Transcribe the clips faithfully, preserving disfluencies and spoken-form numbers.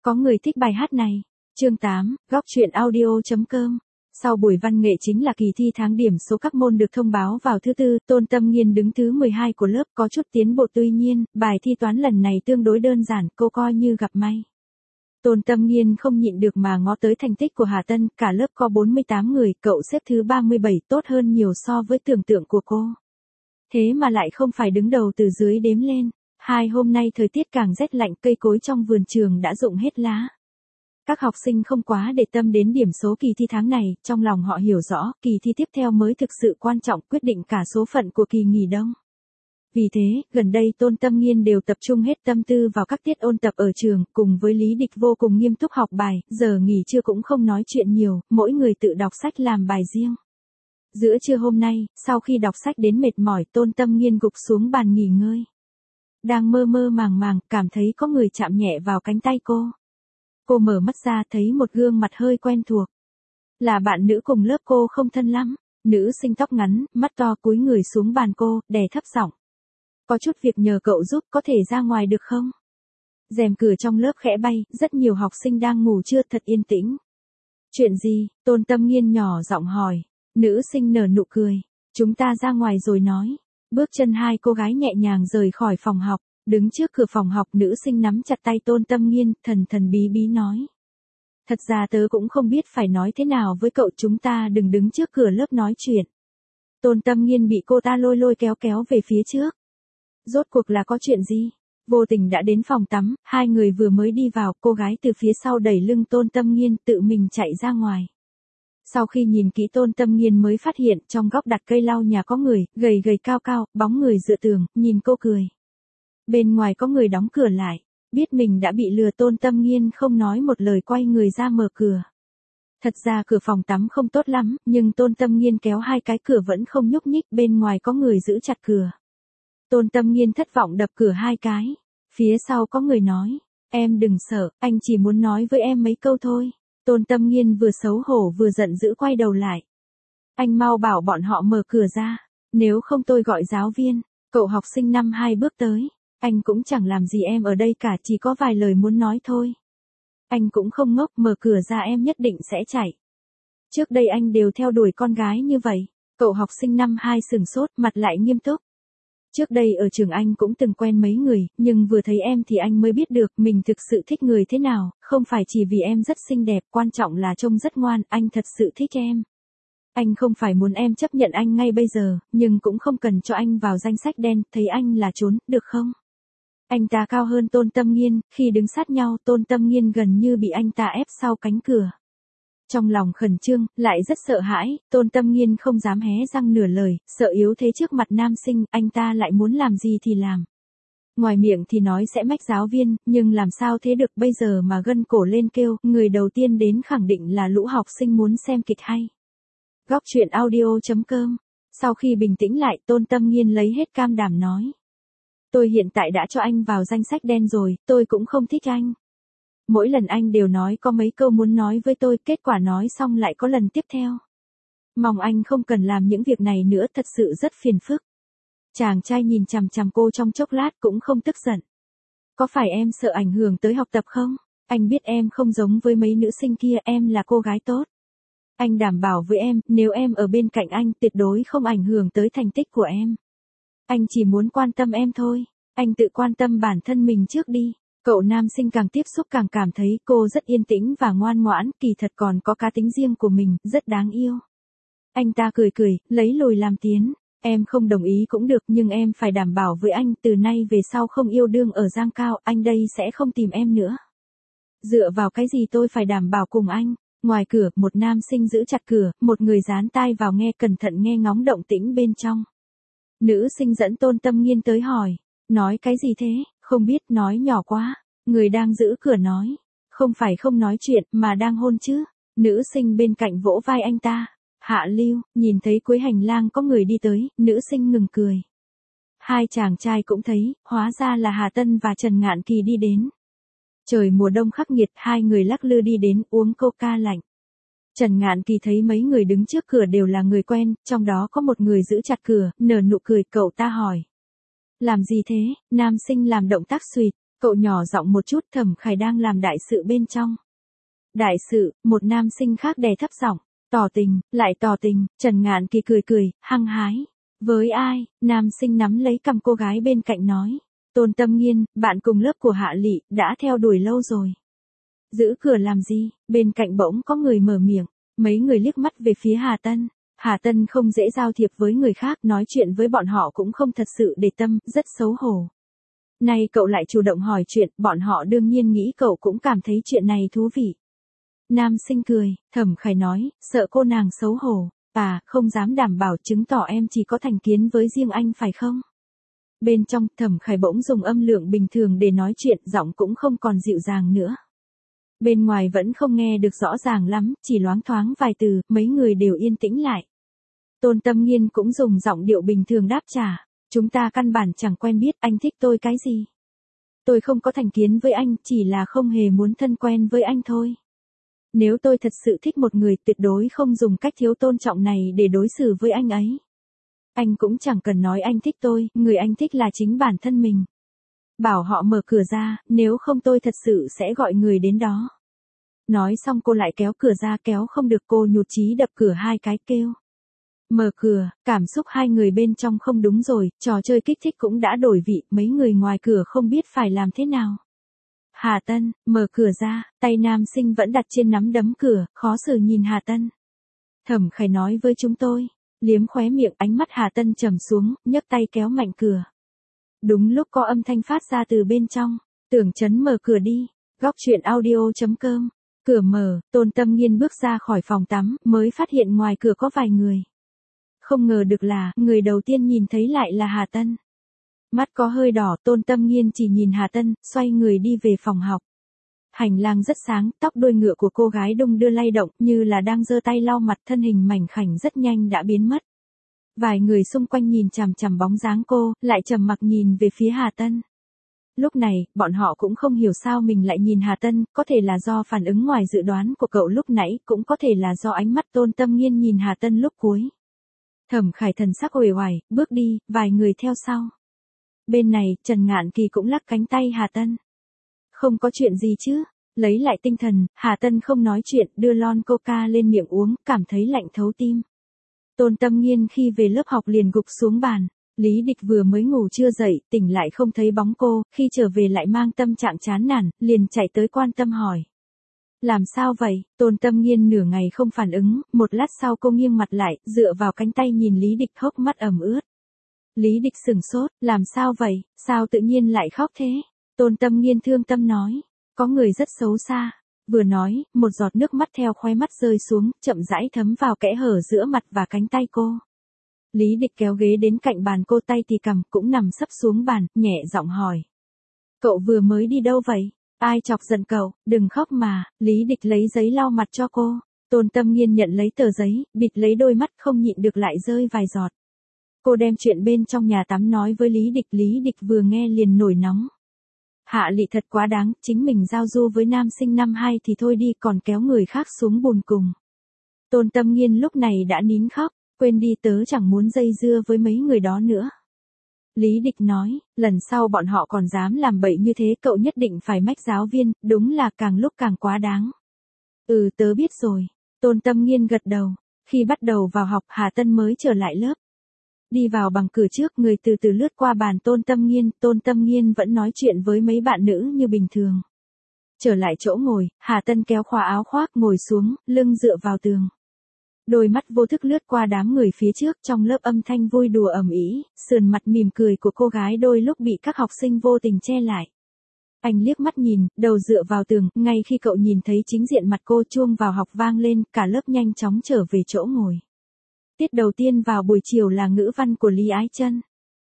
Có người thích bài hát này. Chương tám, góc truyện audio.com. Sau buổi văn nghệ chính là kỳ thi tháng điểm số các môn được thông báo vào thứ tư, Tôn Tâm Nghiên đứng thứ mười hai của lớp, có chút tiến bộ, tuy nhiên, bài thi toán lần này tương đối đơn giản, cô coi như gặp may. Tôn Tâm Nghiên không nhịn được mà ngó tới thành tích của Hà Tân, cả lớp có bốn mươi tám người, cậu xếp thứ ba mươi bảy, tốt hơn nhiều so với tưởng tượng của cô. Thế mà lại không phải đứng đầu từ dưới đếm lên. Hai hôm nay thời tiết càng rét lạnh, cây cối trong vườn trường đã rụng hết lá. Các học sinh không quá để tâm đến điểm số kỳ thi tháng này, trong lòng họ hiểu rõ, kỳ thi tiếp theo mới thực sự quan trọng, quyết định cả số phận của kỳ nghỉ đông. Vì thế, gần đây Tôn Tâm Nghiên đều tập trung hết tâm tư vào các tiết ôn tập ở trường, cùng với Lý Địch vô cùng nghiêm túc học bài, giờ nghỉ trưa cũng không nói chuyện nhiều, mỗi người tự đọc sách làm bài riêng. Giữa trưa hôm nay, sau khi đọc sách đến mệt mỏi, Tôn Tâm Nghiên gục xuống bàn nghỉ ngơi. Đang mơ mơ màng màng, cảm thấy có người chạm nhẹ vào cánh tay cô. Cô mở mắt ra thấy một gương mặt hơi quen thuộc. Là bạn nữ cùng lớp cô không thân lắm. Nữ sinh tóc ngắn, mắt to, cúi người xuống bàn cô, đè thấp giọng. Có chút việc nhờ cậu giúp, có thể ra ngoài được không? Rèm cửa trong lớp khẽ bay, rất nhiều học sinh đang ngủ trưa, thật yên tĩnh. Chuyện gì? Tôn Tâm Nghiên nhỏ giọng hỏi. Nữ sinh nở nụ cười. Chúng ta ra ngoài rồi nói. Bước chân hai cô gái nhẹ nhàng rời khỏi phòng học. Đứng trước cửa phòng học, nữ sinh nắm chặt tay Tôn Tâm Nghiên, thần thần bí bí nói. Thật ra tớ cũng không biết phải nói thế nào với cậu, chúng ta đừng đứng trước cửa lớp nói chuyện. Tôn Tâm Nghiên bị cô ta lôi lôi kéo kéo về phía trước. Rốt cuộc là có chuyện gì? Vô tình đã đến phòng tắm, hai người vừa mới đi vào, cô gái từ phía sau đẩy lưng Tôn Tâm Nghiên, tự mình chạy ra ngoài. Sau khi nhìn kỹ Tôn Tâm Nghiên mới phát hiện trong góc đặt cây lau nhà có người, gầy gầy cao cao, bóng người dựa tường, nhìn cô cười. Bên ngoài có người đóng cửa lại, biết mình đã bị lừa, Tôn Tâm Nghiên không nói một lời quay người ra mở cửa. Thật ra cửa phòng tắm không tốt lắm, nhưng Tôn Tâm Nghiên kéo hai cái cửa vẫn không nhúc nhích, bên ngoài có người giữ chặt cửa. Tôn Tâm Nghiên thất vọng đập cửa hai cái. Phía sau có người nói, em đừng sợ, anh chỉ muốn nói với em mấy câu thôi. Tôn Tâm Nghiên vừa xấu hổ vừa giận dữ quay đầu lại. Anh mau bảo bọn họ mở cửa ra, nếu không tôi gọi giáo viên. Cậu học sinh năm hai bước tới. Anh cũng chẳng làm gì em ở đây cả, chỉ có vài lời muốn nói thôi. Anh cũng không ngốc, mở cửa ra em nhất định sẽ chạy. Trước đây anh đều theo đuổi con gái như vậy. Cậu học sinh năm hai sửng sốt, mặt lại nghiêm túc. Trước đây ở trường anh cũng từng quen mấy người, nhưng vừa thấy em thì anh mới biết được mình thực sự thích người thế nào, không phải chỉ vì em rất xinh đẹp, quan trọng là trông rất ngoan, anh thật sự thích em. Anh không phải muốn em chấp nhận anh ngay bây giờ, nhưng cũng không cần cho anh vào danh sách đen, thấy anh là trốn, được không? Anh ta cao hơn Tôn Tâm Nghiên, khi đứng sát nhau Tôn Tâm Nghiên gần như bị anh ta ép sau cánh cửa. Trong lòng khẩn trương, lại rất sợ hãi, Tôn Tâm Nghiên không dám hé răng nửa lời, sợ yếu thế trước mặt nam sinh, anh ta lại muốn làm gì thì làm. Ngoài miệng thì nói sẽ mách giáo viên, nhưng làm sao thế được, bây giờ mà gân cổ lên kêu, người đầu tiên đến khẳng định là lũ học sinh muốn xem kịch hay. Góc truyện audio.com. Sau khi bình tĩnh lại, Tôn Tâm Nghiên lấy hết can đảm nói. Tôi hiện tại đã cho anh vào danh sách đen rồi, tôi cũng không thích anh. Mỗi lần anh đều nói có mấy câu muốn nói với tôi, kết quả nói xong lại có lần tiếp theo. Mong anh không cần làm những việc này nữa, thật sự rất phiền phức. Chàng trai nhìn chằm chằm cô trong chốc lát cũng không tức giận. Có phải em sợ ảnh hưởng tới học tập không? Anh biết em không giống với mấy nữ sinh kia, em là cô gái tốt. Anh đảm bảo với em, nếu em ở bên cạnh anh tuyệt đối không ảnh hưởng tới thành tích của em. Anh chỉ muốn quan tâm em thôi. Anh tự quan tâm bản thân mình trước đi. Cậu nam sinh càng tiếp xúc càng cảm thấy cô rất yên tĩnh và ngoan ngoãn, kỳ thật còn có cá tính riêng của mình, rất đáng yêu. Anh ta cười cười, lấy lùi làm tiến. Em không đồng ý cũng được, nhưng em phải đảm bảo với anh, từ nay về sau không yêu đương ở Giang Cao, anh đây sẽ không tìm em nữa. Dựa vào cái gì tôi phải đảm bảo cùng anh? Ngoài cửa, một nam sinh giữ chặt cửa, một người dán tai vào nghe, cẩn thận nghe ngóng động tĩnh bên trong. Nữ sinh dẫn Tôn Tâm Nghiên tới hỏi, nói cái gì thế? Không biết, nói nhỏ quá. Người đang giữ cửa nói, không phải không nói chuyện, mà đang hôn chứ. Nữ sinh bên cạnh vỗ vai anh ta. Hạ lưu, nhìn thấy cuối hành lang có người đi tới, nữ sinh ngừng cười. Hai chàng trai cũng thấy, hóa ra là Hà Tân và Trần Ngạn Kỳ đi đến. Trời mùa đông khắc nghiệt, hai người lắc lư đi đến, uống coca lạnh. Trần Ngạn Kỳ thấy mấy người đứng trước cửa đều là người quen, trong đó có một người giữ chặt cửa, nở nụ cười, cậu ta hỏi. Làm gì thế? Nam sinh làm động tác xuỵt. Cậu nhỏ giọng một chút, Thẩm Khải đang làm đại sự bên trong. Đại sự, một nam sinh khác đè thấp giọng, tỏ tình, lại tỏ tình, Trần Ngạn Kỳ cười cười, hăng hái. Với ai? Nam sinh nắm lấy cầm cô gái bên cạnh nói. Tôn Tâm Nghiên, bạn cùng lớp của Hạ Lị, đã theo đuổi lâu rồi. Giữ cửa làm gì? Bên cạnh bỗng có người mở miệng, mấy người liếc mắt về phía Hà Tân. Hà Tân không dễ giao thiệp với người khác, nói chuyện với bọn họ cũng không thật sự để tâm, rất xấu hổ. Nay cậu lại chủ động hỏi chuyện, bọn họ đương nhiên nghĩ cậu cũng cảm thấy chuyện này thú vị. Nam sinh cười, Thẩm Khải nói, sợ cô nàng xấu hổ, à, không dám đảm bảo, chứng tỏ em chỉ có thành kiến với riêng anh phải không? Bên trong, Thẩm Khải bỗng dùng âm lượng bình thường để nói chuyện, giọng cũng không còn dịu dàng nữa. Bên ngoài vẫn không nghe được rõ ràng lắm, chỉ loáng thoáng vài từ, mấy người đều yên tĩnh lại. Tôn Tâm Nghiên cũng dùng giọng điệu bình thường đáp trả, chúng ta căn bản chẳng quen biết, anh thích tôi cái gì? Tôi không có thành kiến với anh, chỉ là không hề muốn thân quen với anh thôi. Nếu tôi thật sự thích một người, tuyệt đối không dùng cách thiếu tôn trọng này để đối xử với anh ấy. Anh cũng chẳng cần nói anh thích tôi, người anh thích là chính bản thân mình. Bảo họ mở cửa ra, nếu không tôi thật sự sẽ gọi người đến đó. Nói xong cô lại kéo cửa ra, kéo không được cô nhụt chí đập cửa hai cái kêu. Mở cửa, cảm xúc hai người bên trong không đúng rồi, trò chơi kích thích cũng đã đổi vị, mấy người ngoài cửa không biết phải làm thế nào. Hà Tân, mở cửa ra, tay nam sinh vẫn đặt trên nắm đấm cửa, khó xử nhìn Hà Tân. Thẩm Khải nói với chúng tôi, liếm khóe miệng, ánh mắt Hà Tân trầm xuống, nhấc tay kéo mạnh cửa. Đúng lúc có âm thanh phát ra từ bên trong, Tưởng Chấn mở cửa đi, góc truyện audio chấm com. Cửa mở, Tôn Tâm Nghiên bước ra khỏi phòng tắm, mới phát hiện ngoài cửa có vài người. Không ngờ được là, người đầu tiên nhìn thấy lại là Hà Tân. Mắt có hơi đỏ, Tôn Tâm Nghiên chỉ nhìn Hà Tân, xoay người đi về phòng học. Hành lang rất sáng, tóc đuôi ngựa của cô gái đung đưa lay động, như là đang giơ tay lau mặt, thân hình mảnh khảnh rất nhanh đã biến mất. Vài người xung quanh nhìn chằm chằm bóng dáng cô, lại trầm mặc nhìn về phía Hà Tân. Lúc này, bọn họ cũng không hiểu sao mình lại nhìn Hà Tân, có thể là do phản ứng ngoài dự đoán của cậu lúc nãy, cũng có thể là do ánh mắt Tôn Tâm Nghiên nhìn Hà Tân lúc cuối. Thẩm Khải thần sắc uể oải, bước đi, vài người theo sau. Bên này, Trần Ngạn Kỳ cũng lắc cánh tay Hà Tân. Không có chuyện gì chứ? Lấy lại tinh thần, Hà Tân không nói chuyện, đưa lon coca lên miệng uống, cảm thấy lạnh thấu tim. Tôn Tâm Nghiên khi về lớp học liền gục xuống bàn. Lý Địch vừa mới ngủ chưa dậy, tỉnh lại không thấy bóng cô, khi trở về lại mang tâm trạng chán nản, liền chạy tới quan tâm hỏi. Làm sao vậy? Tôn Tâm Nghiên nửa ngày không phản ứng, một lát sau cô nghiêng mặt lại, dựa vào cánh tay nhìn Lý Địch, hốc mắt ẩm ướt. Lý Địch sửng sốt, làm sao vậy, sao tự nhiên lại khóc thế? Tôn Tâm Nghiên thương tâm nói, có người rất xấu xa. Vừa nói, một giọt nước mắt theo khóe mắt rơi xuống, chậm rãi thấm vào kẽ hở giữa mặt và cánh tay cô. Lý Địch kéo ghế đến cạnh bàn cô, tay thì cầm, cũng nằm sấp xuống bàn, nhẹ giọng hỏi. Cậu vừa mới đi đâu vậy? Ai chọc giận cậu? Đừng khóc mà. Lý Địch lấy giấy lau mặt cho cô. Tôn Tâm Nghiên nhận lấy tờ giấy, bịt lấy đôi mắt, không nhịn được lại rơi vài giọt. Cô đem chuyện bên trong nhà tắm nói với Lý Địch, Lý Địch vừa nghe liền nổi nóng. Hạ Lị thật quá đáng, chính mình giao du với nam sinh năm hai thì thôi đi, còn kéo người khác xuống bùn cùng. Tôn Tâm Nghiên lúc này đã nín khóc, quên đi, tớ chẳng muốn dây dưa với mấy người đó nữa. Lý Địch nói, lần sau bọn họ còn dám làm bậy như thế, cậu nhất định phải mách giáo viên, đúng là càng lúc càng quá đáng. Ừ, tớ biết rồi. Tôn Tâm Nghiên gật đầu. Khi bắt đầu vào học, Hà Tân mới trở lại lớp. Đi vào bằng cửa trước, người từ từ lướt qua bàn Tôn Tâm Nghiên, Tôn Tâm Nghiên vẫn nói chuyện với mấy bạn nữ như bình thường. Trở lại chỗ ngồi, Hà Tân kéo khóa áo khoác ngồi xuống, lưng dựa vào tường. Đôi mắt vô thức lướt qua đám người phía trước, trong lớp âm thanh vui đùa ầm ĩ, sườn mặt mỉm cười của cô gái đôi lúc bị các học sinh vô tình che lại. Anh liếc mắt nhìn, đầu dựa vào tường, ngay khi cậu nhìn thấy chính diện mặt cô, chuông vào học vang lên, cả lớp nhanh chóng trở về chỗ ngồi. Tiết đầu tiên vào buổi chiều là ngữ văn của Lý Ái Chân.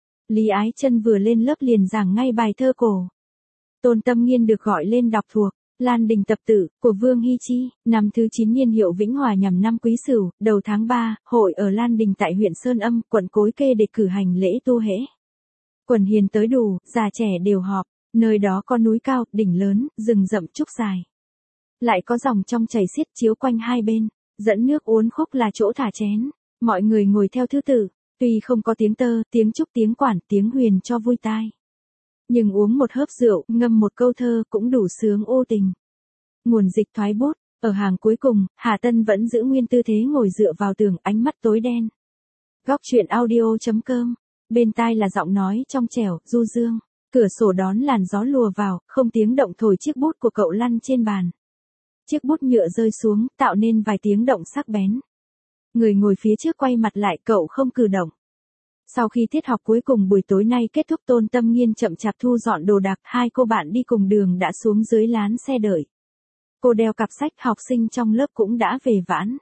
Lý Ái Chân vừa lên lớp liền giảng ngay bài thơ cổ. Tôn Tâm Nghiên được gọi lên đọc thuộc. Lan Đình tập tử, của Vương Hy Chi, năm thứ chín niên hiệu Vĩnh Hòa nhằm năm Quý Sửu, đầu tháng ba, hội ở Lan Đình tại huyện Sơn Âm, quận Cối Kê để cử hành lễ tu hễ. Quần hiền tới đủ, già trẻ đều họp, nơi đó có núi cao, đỉnh lớn, rừng rậm trúc dài. Lại có dòng trong chảy xiết chiếu quanh hai bên, dẫn nước uốn khúc là chỗ thả chén, mọi người ngồi theo thứ tự, tuy không có tiếng tơ, tiếng trúc, tiếng quản, tiếng huyền cho vui tai. Nhưng uống một hớp rượu, ngâm một câu thơ cũng đủ sướng ô tình. Nguồn dịch thoái bút, ở hàng cuối cùng, Hà Tân vẫn giữ nguyên tư thế ngồi dựa vào tường, ánh mắt tối đen. Góc truyện audio.com, bên tai là giọng nói trong trẻo, du dương. Cửa sổ đón làn gió lùa vào, không tiếng động thổi chiếc bút của cậu lăn trên bàn. Chiếc bút nhựa rơi xuống, tạo nên vài tiếng động sắc bén. Người ngồi phía trước quay mặt lại, cậu không cử động. Sau khi tiết học cuối cùng buổi tối nay kết thúc, Tôn Tâm Nghiên chậm chạp thu dọn đồ đạc, hai cô bạn đi cùng đường đã xuống dưới lán xe đợi. Cô đeo cặp sách, học sinh trong lớp cũng đã về vãn.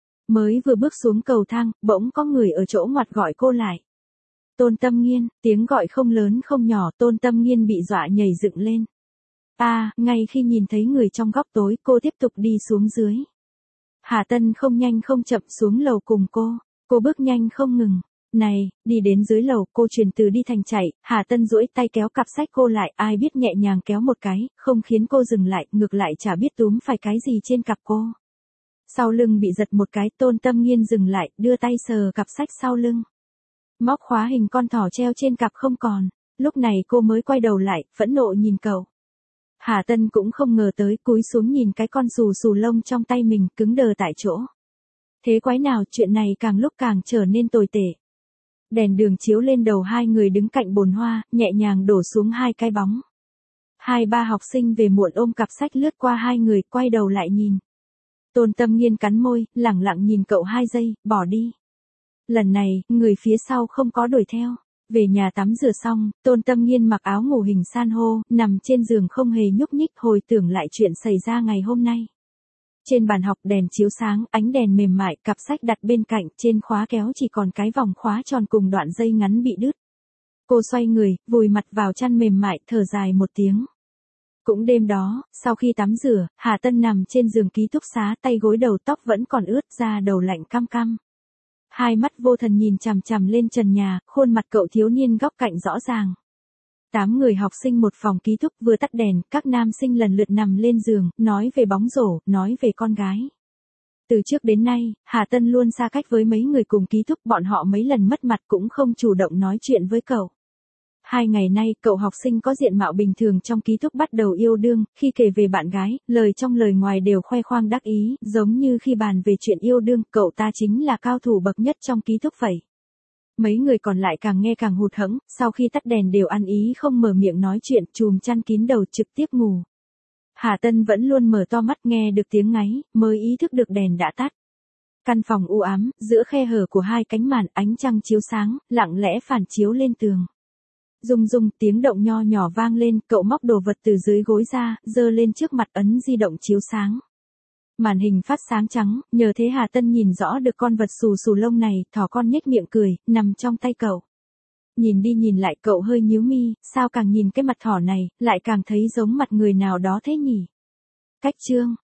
Mới vừa bước xuống cầu thang, bỗng có người ở chỗ ngoặt gọi cô lại. Tôn Tâm Nghiên, tiếng gọi không lớn không nhỏ, Tôn Tâm Nghiên bị dọa nhảy dựng lên. À, ngay khi nhìn thấy người trong góc tối, cô tiếp tục đi xuống dưới. Hà Tân không nhanh không chậm xuống lầu cùng cô, cô bước nhanh không ngừng. Này, đi đến dưới lầu, cô chuyển từ đi thành chạy, Hà Tân duỗi tay kéo cặp sách cô lại, ai biết nhẹ nhàng kéo một cái, không khiến cô dừng lại, ngược lại chả biết túm phải cái gì trên cặp cô. Sau lưng bị giật một cái, Tôn Tâm Nghiên dừng lại, đưa tay sờ cặp sách sau lưng. Móc khóa hình con thỏ treo trên cặp không còn, lúc này cô mới quay đầu lại, phẫn nộ nhìn cậu. Hà Tân cũng không ngờ tới, cúi xuống nhìn cái con xù xù lông trong tay mình, cứng đờ tại chỗ. Thế quái nào, chuyện này càng lúc càng trở nên tồi tệ. Đèn đường chiếu lên đầu hai người đứng cạnh bồn hoa, nhẹ nhàng đổ xuống hai cái bóng. Hai ba học sinh về muộn ôm cặp sách lướt qua hai người, quay đầu lại nhìn. Tôn Tâm Nghiên cắn môi, lẳng lặng nhìn cậu hai giây, bỏ đi. Lần này, người phía sau không có đuổi theo. Về nhà tắm rửa xong, Tôn Tâm Nghiên mặc áo ngủ hình san hô, nằm trên giường không hề nhúc nhích, hồi tưởng lại chuyện xảy ra ngày hôm nay. Trên bàn học đèn chiếu sáng, ánh đèn mềm mại, cặp sách đặt bên cạnh, trên khóa kéo chỉ còn cái vòng khóa tròn cùng đoạn dây ngắn bị đứt. Cô xoay người, vùi mặt vào chăn mềm mại, thở dài một tiếng. Cũng đêm đó, sau khi tắm rửa, Hà Tân nằm trên giường ký túc xá, tay gối đầu, tóc vẫn còn ướt, da đầu lạnh căm căm. Hai mắt vô thần nhìn chằm chằm lên trần nhà, khuôn mặt cậu thiếu niên góc cạnh rõ ràng. Tám người học sinh một phòng ký túc, vừa tắt đèn, các nam sinh lần lượt nằm lên giường, nói về bóng rổ, nói về con gái. Từ trước đến nay, Hà Tân luôn xa cách với mấy người cùng ký túc, bọn họ mấy lần mất mặt cũng không chủ động nói chuyện với cậu. Hai ngày nay, cậu học sinh có diện mạo bình thường trong ký túc bắt đầu yêu đương, khi kể về bạn gái, lời trong lời ngoài đều khoe khoang đắc ý, giống như khi bàn về chuyện yêu đương, cậu ta chính là cao thủ bậc nhất trong ký túc vậy. Mấy người còn lại càng nghe càng hụt hẫng, sau khi tắt đèn đều ăn ý không mở miệng nói chuyện, chùm chăn kín đầu trực tiếp ngủ. Hà Tân vẫn luôn mở to mắt, nghe được tiếng ngáy, mới ý thức được đèn đã tắt. Căn phòng u ám, giữa khe hở của hai cánh màn, ánh trăng chiếu sáng, lặng lẽ phản chiếu lên tường. Rung rung, tiếng động nho nhỏ vang lên, cậu móc đồ vật từ dưới gối ra, giơ lên trước mặt, ấn di động chiếu sáng. Màn hình phát sáng trắng, nhờ thế Hà Tân nhìn rõ được con vật xù xù lông này, thỏ con nhếch miệng cười, nằm trong tay cậu. Nhìn đi nhìn lại, cậu hơi nhíu mi, sao càng nhìn cái mặt thỏ này, lại càng thấy giống mặt người nào đó thế nhỉ? Cách chương.